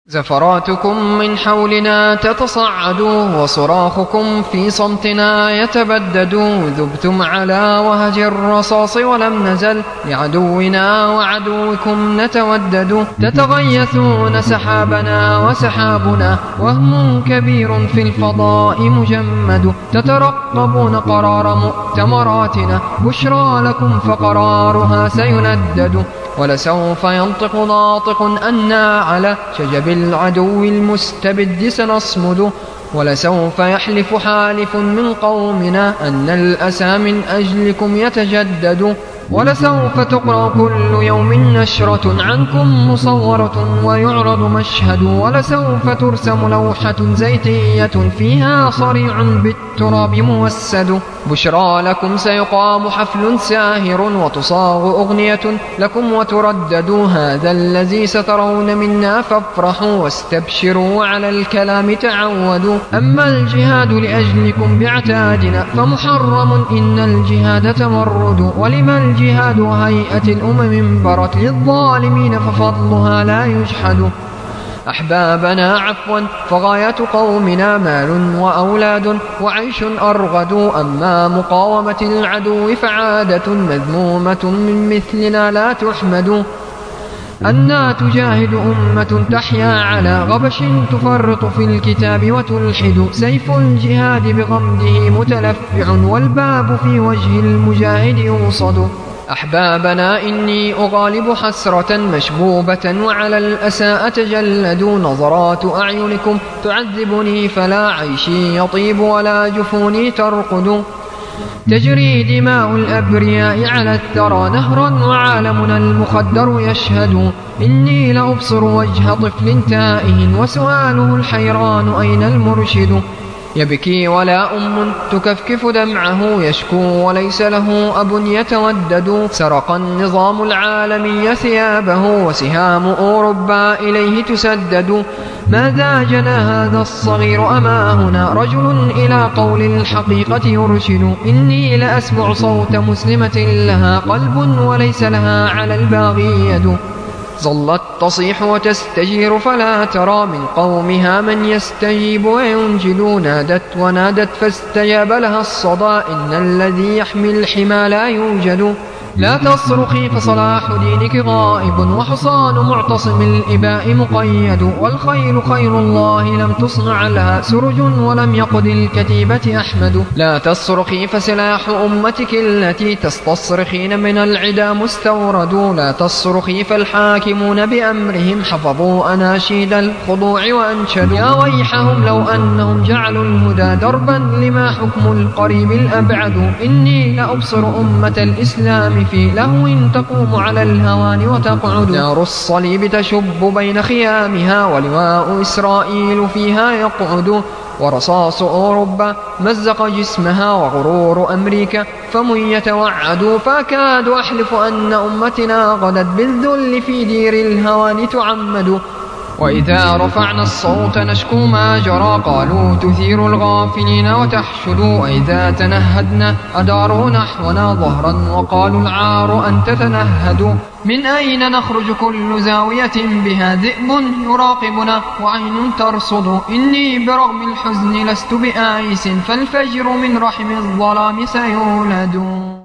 زفراتكم من حولنا تتصعد وصراخكم في صمتنا يتبدد. ذبتم على وهج الرصاص ولم نزل لعدونا وعدوكم نتودد. تتغيثون سحابنا وسحابنا وهم كبير في الفضاء مجمد. تترقبون قرار مؤتمراتنا بشرى لكم فقرارها سيندد. ولسوف ينطق ناطق أنا على شجب العدو المستبد سنصمد. ولسوف يحلف حالف من قومنا أن الأسى من أجلكم يتجدد. ولسوف تقرأ كل يوم نشرة عنكم مصورة ويعرض مشهد. ولسوف ترسم لوحة زيتية فيها صريع بالتراب موسد. بشرى لكم سيقام حفل ساهر وتصاغ أغنية لكم وتردد. هذا الذي سترون منا فافرحوا واستبشروا على الكلام تعودوا. أما الجهاد لأجلكم باعتادنا فمحرم إن الجهاد تمرد. ولما الجهاد هيئة الأمم برت للظالمين ففضلها لا يجحد. أحبابنا عفوا فغاية قومنا مال وأولاد وعيش أرغد. أما مقاومة العدو فعادة مذمومة من مثلنا لا تحمد. أنا تجاهد أمة تحيا على غبش تفرط في الكتاب وتلحد. سيف الجهاد بغمده متلفع والباب في وجه المجاهد يوصد. أحبابنا إني أغالب حسرة مشبوبة وعلى الأسى أتجلد. نظرات أعينكم تعذبني فلا عيشي يطيب ولا جفوني ترقد. تجري دماء الأبرياء على الثرى نهرا وعالمنا المخدر يشهد. إني لأبصر وجه طفل تائه وسؤاله الحيران أين المرشد. يبكي ولا أم تكفكف دمعه يشكو وليس له أب يتودد. سرق النظام العالمي ثيابه وسهام أوروبا إليه تسدد. ماذا جنى هذا الصغير أما هنا رجل إلى قول الحقيقة يرشد. إني لأسمع صوت مسلمة لها قلب وليس لها على الباغي يد. ظلت تصيح وتستجير فلا ترى من قومها من يستجيب وينجد. نادت ونادت فاستجاب لها الصدى إن الذي يحمي الحمى لا يوجد. لا تصرخي فصلاح دينك غائب وحصان معتصم الإباء مقيد. والخيل خير الله لم تصنع لها سرج ولم يقد الكتيبة أحمد. لا تصرخي فسلاح أمتك التي تستصرخين من العدا مستورد. لا تصرخي فالحاكمون بأمرهم حفظوا أناشيد الخضوع وأنشدوا. يا ويحهم لو أنهم جعلوا الهدى دربا لما حكم القريب الأبعد. إني لأبصر أمة الإسلام في لهو تقوم على الهوان وتقعد. نار الصليب تشب بين خيامها ولواء إسرائيل فيها يقعد. ورصاص أوروبا مزق جسمها وغرور أمريكا فمن يتوعد. فأكاد أحلف أن أمتنا غدت بالذل في دير الهوان تعمد. وإذا رفعنا الصوت نشكو ما جرى قالوا تثير الغافلين وتحشد. وإذا تنهدنا أداروا نحونا ظهرا وقالوا العار أن تتنهد. من أين نخرج كل زاوية بها ذئب يراقبنا وعين ترصد. إني برغم الحزن لست بآيس فالفجر من رحم الظلام سيولد.